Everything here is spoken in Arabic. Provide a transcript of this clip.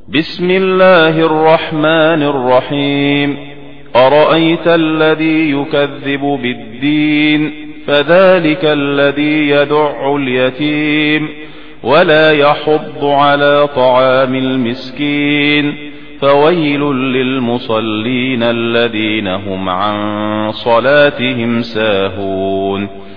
بسم الله الرحمن الرحيم. أرأيت الذي يكذب بالدين فذلك الذي يدع اليتيم ولا يحض على طعام المسكين فويل للمصلين الذين هم عن صلاتهم ساهون